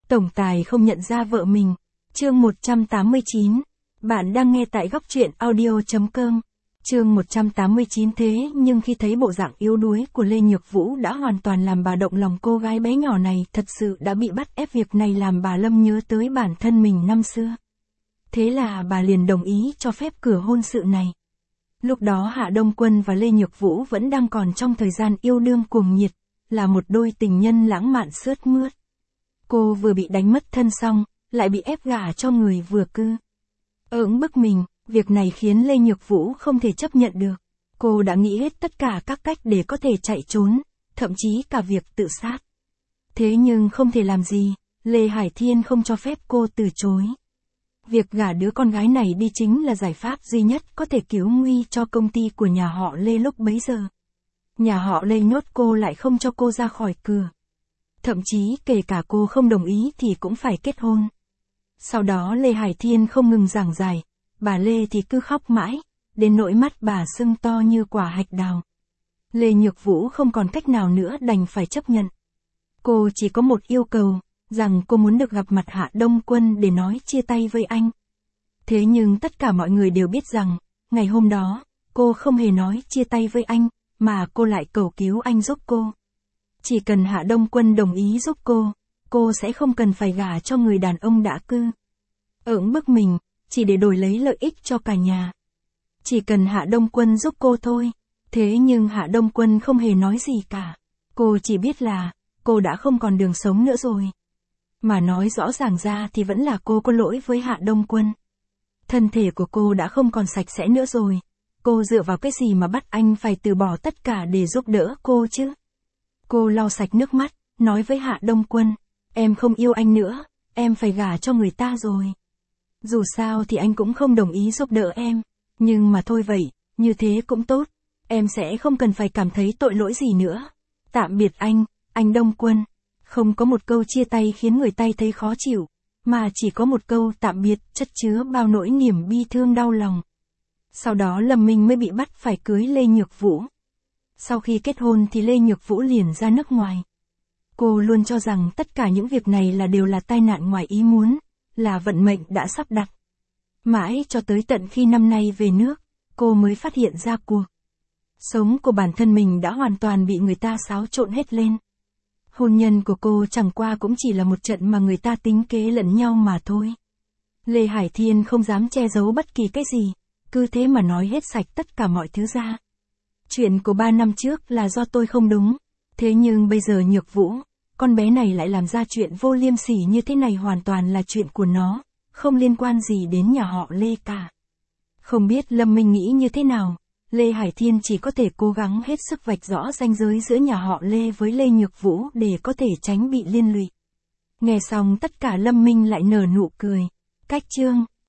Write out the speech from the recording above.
Tổng tài không nhận ra vợ mình. Chương 189. Bạn đang nghe tại góc truyện audio.com. Chương 189. Thế nhưng khi thấy bộ dạng yếu đuối của Lê Nhược Vũ đã hoàn toàn làm bà động lòng, cô gái bé nhỏ này thật sự đã bị bắt ép, việc này làm bà Lâm nhớ tới bản thân mình năm xưa. Thế là bà liền đồng ý cho phép cửa hôn sự này. Lúc đó Hạ Đông Quân và Lê Nhược Vũ vẫn đang còn trong thời gian yêu đương cuồng nhiệt, là một đôi tình nhân lãng mạn sướt mướt. Cô vừa bị đánh mất thân xong, lại bị ép gả cho người vừa cư. Ỡng bức mình, việc này khiến Lê Nhược Vũ không thể chấp nhận được. Cô đã nghĩ hết tất cả các cách để có thể chạy trốn, thậm chí cả việc tự sát. Thế nhưng không thể làm gì, Lê Hải Thiên không cho phép cô từ chối. Việc gả đứa con gái này đi chính là giải pháp duy nhất có thể cứu nguy cho công ty của nhà họ Lê lúc bấy giờ. Nhà họ Lê nhốt cô lại không cho cô ra khỏi cửa. Thậm chí kể cả cô không đồng ý thì cũng phải kết hôn. Sau đó Lê Hải Thiên không ngừng giảng giải, bà Lê thì cứ khóc mãi, đến nỗi mắt bà sưng to như quả hạch đào. Lê Nhược Vũ không còn cách nào nữa đành phải chấp nhận. Cô chỉ có một yêu cầu, rằng cô muốn được gặp mặt Hạ Đông Quân để nói chia tay với anh. Thế nhưng tất cả mọi người đều biết rằng, ngày hôm đó, cô không hề nói chia tay với anh, mà cô lại cầu cứu anh giúp cô. Chỉ cần Hạ Đông Quân đồng ý giúp cô sẽ không cần phải gả cho người đàn ông đã cư. Ỡng bức mình, chỉ để đổi lấy lợi ích cho cả nhà. Chỉ cần Hạ Đông Quân giúp cô thôi. Thế nhưng Hạ Đông Quân không hề nói gì cả. Cô chỉ biết là, cô đã không còn đường sống nữa rồi. Mà nói rõ ràng ra thì vẫn là cô có lỗi với Hạ Đông Quân. Thân thể của cô đã không còn sạch sẽ nữa rồi. Cô dựa vào cái gì mà bắt anh phải từ bỏ tất cả để giúp đỡ cô chứ? Cô lau sạch nước mắt, nói với Hạ Đông Quân, em không yêu anh nữa, em phải gả cho người ta rồi. Dù sao thì anh cũng không đồng ý giúp đỡ em, nhưng mà thôi vậy, như thế cũng tốt, em sẽ không cần phải cảm thấy tội lỗi gì nữa. Tạm biệt anh Đông Quân. Không có một câu chia tay khiến người ta thấy khó chịu, mà chỉ có một câu tạm biệt chất chứa bao nỗi niềm bi thương đau lòng. Sau đó Lâm Minh mới bị bắt phải cưới Lê Nhược Vũ. Sau khi kết hôn thì Lê Nhược Vũ liền ra nước ngoài. Cô luôn cho rằng tất cả những việc này đều là tai nạn ngoài ý muốn, là vận mệnh đã sắp đặt. Mãi cho tới tận khi năm nay về nước, cô mới phát hiện ra cuộc sống của bản thân mình đã hoàn toàn bị người ta xáo trộn hết lên. Hôn nhân của cô chẳng qua cũng chỉ là một trận mà người ta tính kế lẫn nhau mà thôi. Lê Hải Thiên không dám che giấu bất kỳ cái gì, cứ thế mà nói hết sạch tất cả mọi thứ ra. Chuyện của 3 năm trước là do tôi không đúng, thế nhưng bây giờ Nhược Vũ, con bé này lại làm ra chuyện vô liêm sỉ như thế này, hoàn toàn là chuyện của nó, không liên quan gì đến nhà họ Lê cả. Không biết Lâm Minh nghĩ như thế nào, Lê Hải Thiên chỉ có thể cố gắng hết sức vạch rõ ranh giới giữa nhà họ Lê với Lê Nhược Vũ để có thể tránh bị liên lụy. Nghe xong tất cả Lâm Minh lại nở nụ cười. Cách chương